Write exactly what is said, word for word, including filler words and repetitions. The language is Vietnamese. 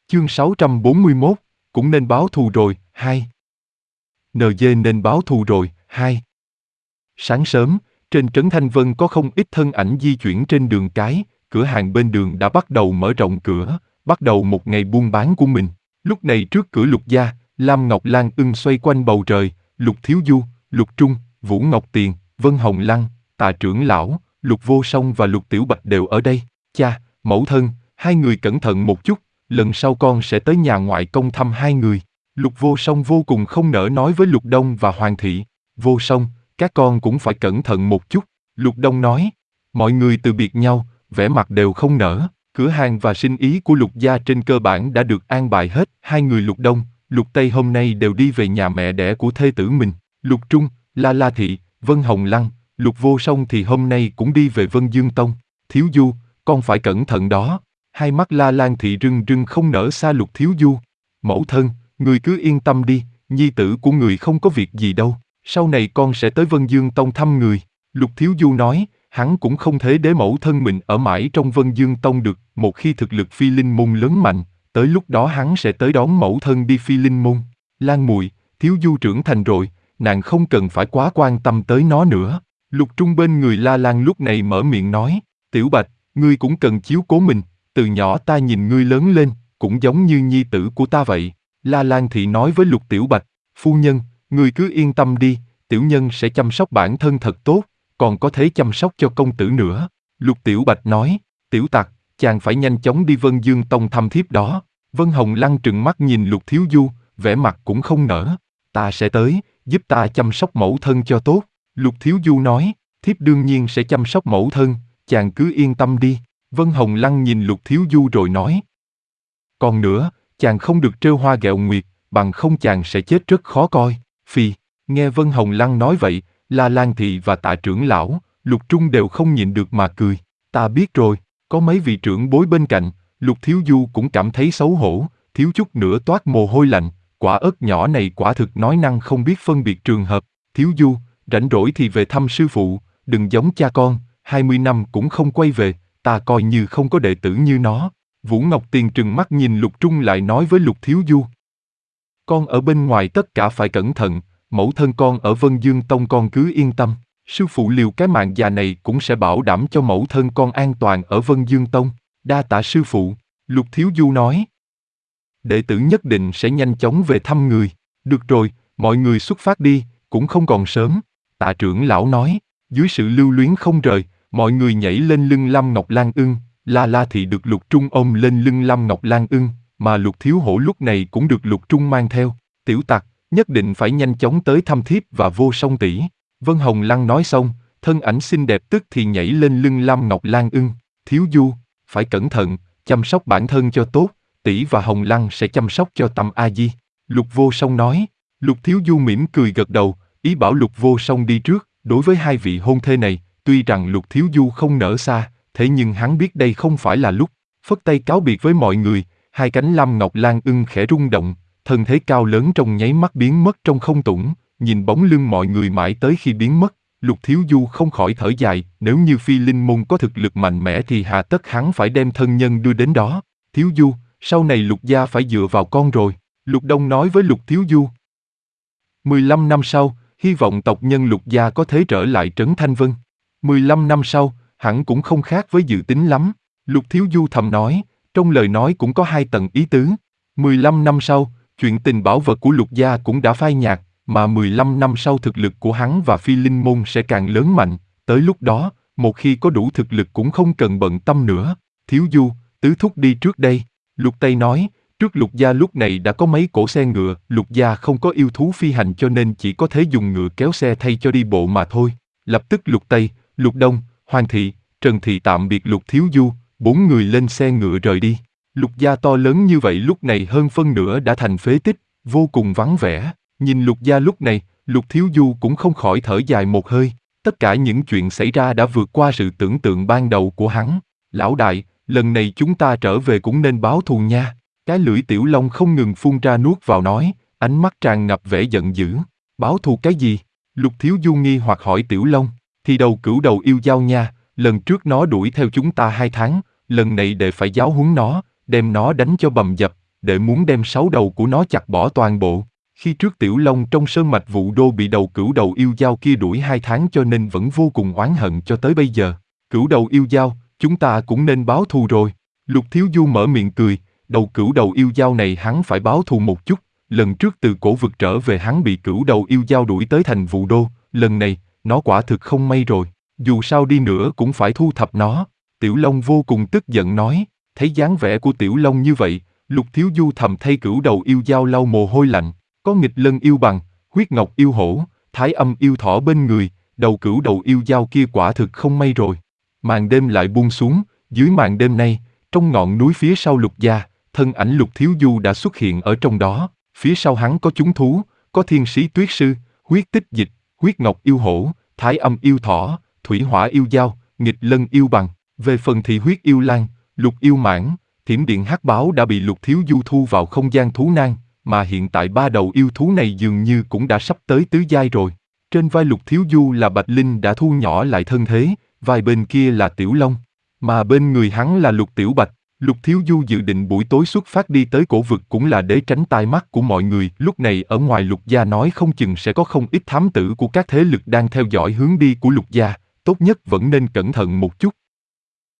Chương sáu trăm bốn mươi mốt, cũng nên báo thù rồi, hai. en giê nên báo thù rồi, hai. Sáng sớm, trên trấn Thanh Vân có không ít thân ảnh di chuyển trên đường cái, cửa hàng bên đường đã bắt đầu mở rộng cửa, bắt đầu một ngày buôn bán của mình. Lúc này trước cửa Lục gia, Lam Ngọc Lan Ưng xoay quanh bầu trời, Lục Thiếu Du, Lục Trung, Vũ Ngọc Tiền, Vân Hồng Lăng, Tạ Trưởng Lão, Lục Vô Song và Lục Tiểu Bạch đều ở đây. Cha, mẫu thân, hai người cẩn thận một chút, lần sau con sẽ tới nhà ngoại công thăm hai người. Lục Vô Song vô cùng không nỡ nói với Lục Đông và Hoàng thị. Vô Song, các con cũng phải cẩn thận một chút. Lục Đông nói. Mọi người từ biệt nhau, vẻ mặt đều không nở. Cửa hàng và sinh ý của Lục gia trên cơ bản đã được an bài hết. Hai người Lục Đông, Lục Tây hôm nay đều đi về nhà mẹ đẻ của thê tử mình. Lục Trung, La La Thị, Vân Hồng Lăng, Lục Vô Song thì hôm nay cũng đi về Vân Dương Tông. Thiếu Du, con phải cẩn thận đó. Hai mắt La Lan Thị rưng rưng không nở xa Lục Thiếu Du. Mẫu thân, người cứ yên tâm đi, nhi tử của người không có việc gì đâu. Sau này con sẽ tới Vân Dương Tông thăm người. Lục Thiếu Du nói, hắn cũng không thể để mẫu thân mình ở mãi trong Vân Dương Tông được. Một khi thực lực Phi Linh Môn lớn mạnh, tới lúc đó hắn sẽ tới đón mẫu thân đi Phi Linh Môn. Lan Mùi, Thiếu Du trưởng thành rồi, nàng không cần phải quá quan tâm tới nó nữa. Lục Trung bên người La Lan lúc này mở miệng nói, Tiểu Bạch, ngươi cũng cần chiếu cố mình, từ nhỏ ta nhìn ngươi lớn lên, cũng giống như nhi tử của ta vậy. La Lan Thị nói với Lục Tiểu Bạch, phu nhân, ngươi cứ yên tâm đi, tiểu nhân sẽ chăm sóc bản thân thật tốt, còn có thể chăm sóc cho công tử nữa. Lục Tiểu Bạch nói, Tiểu Tặc, chàng phải nhanh chóng đi Vân Dương Tông thăm thiếp đó. Vân Hồng Lăng trừng mắt nhìn Lục Thiếu Du, vẻ mặt cũng không nở. Ta sẽ tới, giúp ta chăm sóc mẫu thân cho tốt. Lục Thiếu Du nói, thiếp đương nhiên sẽ chăm sóc mẫu thân, chàng cứ yên tâm đi. Vân Hồng Lăng nhìn Lục Thiếu Du rồi nói. Còn nữa, chàng không được trêu hoa ghẹo nguyệt, bằng không chàng sẽ chết rất khó coi. Phi, nghe Vân Hồng Lăng nói vậy, La Lan Thị và Tạ Trưởng Lão, Lục Trung đều không nhịn được mà cười. Ta biết rồi, có mấy vị trưởng bối bên cạnh, Lục Thiếu Du cũng cảm thấy xấu hổ, thiếu chút nữa toát mồ hôi lạnh. Quả ớt nhỏ này quả thực nói năng không biết phân biệt trường hợp. Thiếu Du, rảnh rỗi thì về thăm sư phụ, đừng giống cha con, hai mươi năm cũng không quay về, ta coi như không có đệ tử như nó. Vũ Ngọc Tiền trừng mắt nhìn Lục Trung lại nói với Lục Thiếu Du. Con ở bên ngoài tất cả phải cẩn thận, mẫu thân con ở Vân Dương Tông con cứ yên tâm, sư phụ liều cái mạng già này cũng sẽ bảo đảm cho mẫu thân con an toàn ở Vân Dương Tông. Đa tạ sư phụ, Lục Thiếu Du nói. Đệ tử nhất định sẽ nhanh chóng về thăm người. Được rồi, mọi người xuất phát đi, cũng không còn sớm. Tạ Trưởng Lão nói, dưới sự lưu luyến không rời, mọi người nhảy lên lưng Lam Ngọc Lan Ưng. La La Thị được Lục Trung ôm lên lưng Lam Ngọc Lan Ưng, mà Lục Thiếu Hổ lúc này cũng được Lục Trung mang theo. Tiểu Tặc, nhất định phải nhanh chóng tới thăm thiếp và Vô Song tỷ. Vân Hồng Lăng nói xong, thân ảnh xinh đẹp tức thì nhảy lên lưng Lam Ngọc Lan Ưng. Thiếu Du, phải cẩn thận, chăm sóc bản thân cho tốt, tỷ và Hồng Lăng sẽ chăm sóc cho Tâm A Di. Lục Vô Song nói. Lục Thiếu Du mỉm cười gật đầu, ý bảo Lục Vô Song đi trước. Đối với hai vị hôn thê này, tuy rằng Lục Thiếu Du không nỡ xa, thế nhưng hắn biết đây không phải là lúc. Phất tay cáo biệt với mọi người, hai cánh Lam Ngọc Lan Ưng khẽ rung động, thân thế cao lớn trong nháy mắt biến mất trong không tủng, nhìn bóng lưng mọi người mãi tới khi biến mất, Lục Thiếu Du không khỏi thở dài, nếu như Phi Linh Môn có thực lực mạnh mẽ thì hà tất hắn phải đem thân nhân đưa đến đó. Thiếu Du, sau này Lục gia phải dựa vào con rồi, Lục Đông nói với Lục Thiếu Du. mười lăm năm sau, hy vọng tộc nhân Lục gia có thể trở lại trấn Thanh Vân. mười lăm năm sau, hẳn cũng không khác với dự tính lắm, Lục Thiếu Du thầm nói, trong lời nói cũng có hai tầng ý tứ. mười lăm năm sau, chuyện tình bảo vật của Lục gia cũng đã phai nhạt, mà mười lăm năm sau thực lực của hắn và Phi Linh Môn sẽ càng lớn mạnh, tới lúc đó, một khi có đủ thực lực cũng không cần bận tâm nữa. Thiếu Du, tứ thúc đi trước đây, Lục Tây nói, trước Lục gia lúc này đã có mấy cỗ xe ngựa, Lục gia không có yêu thú phi hành cho nên chỉ có thể dùng ngựa kéo xe thay cho đi bộ mà thôi. Lập tức Lục Tây, Lục Đông, Hoàng thị, Trần thị tạm biệt Lục Thiếu Du, bốn người lên xe ngựa rời đi. Lục gia to lớn như vậy lúc này hơn phân nửa đã thành phế tích, vô cùng vắng vẻ. Nhìn Lục gia lúc này, Lục Thiếu Du cũng không khỏi thở dài một hơi. Tất cả những chuyện xảy ra đã vượt qua sự tưởng tượng ban đầu của hắn. Lão đại, lần này chúng ta trở về cũng nên báo thù nha. Cái lưỡi Tiểu Long không ngừng phun ra nuốt vào nói, ánh mắt tràn ngập vẻ giận dữ. Báo thù cái gì? Lục Thiếu Du nghi hoặc hỏi Tiểu Long. Thì đầu cửu đầu yêu dao nha, lần trước nó đuổi theo chúng ta hai tháng, lần này để phải giáo huấn nó, đem nó đánh cho bầm dập. đệ muốn đem sáu đầu của nó chặt bỏ toàn bộ. Khi trước Tiểu Long trong sơn mạch Vũ Đô bị đầu cửu đầu yêu dao kia đuổi hai tháng cho nên vẫn vô cùng oán hận cho tới bây giờ. Cửu đầu yêu dao, chúng ta cũng nên báo thù rồi. Lục Thiếu Du mở miệng cười, đầu cửu đầu yêu dao này hắn phải báo thù một chút. Lần trước từ cổ vực trở về hắn bị cửu đầu yêu dao đuổi tới thành Vũ Đô, lần này, nó quả thực không may rồi. Dù sao đi nữa cũng phải thu thập nó. Tiểu Long vô cùng tức giận nói, thấy dáng vẻ của Tiểu Long như vậy, Lục Thiếu Du thầm thay cửu đầu yêu dao lau mồ hôi lạnh. Có nghịch lân yêu bằng, huyết ngọc yêu hổ, thái âm yêu thỏ bên người, đầu cửu đầu yêu dao kia quả thực không may rồi. Màn đêm lại buông xuống, dưới màn đêm nay, trong ngọn núi phía sau Lục gia, thân ảnh Lục Thiếu Du đã xuất hiện ở trong đó. Phía sau hắn có chúng thú, có thiên sĩ tuyết sư, huyết tích dịch, huyết ngọc yêu hổ, thái âm yêu thỏ, thủy hỏa yêu dao, nghịch lân yêu bằng. Về phần thị huyết yêu lang, lục yêu mãng, thiểm điện hắc báo đã bị Lục Thiếu Du thu vào không gian thú nang, mà hiện tại ba đầu yêu thú này dường như cũng đã sắp tới tứ giai rồi. Trên vai Lục Thiếu Du là Bạch Linh đã thu nhỏ lại thân thế, vai bên kia là Tiểu Long, mà bên người hắn là Lục Tiểu Bạch. Lục Thiếu Du dự định buổi tối xuất phát đi tới cổ vực cũng là để tránh tai mắt của mọi người. Lúc này ở ngoài Lục gia nói không chừng sẽ có không ít thám tử của các thế lực đang theo dõi hướng đi của Lục gia, tốt nhất vẫn nên cẩn thận một chút.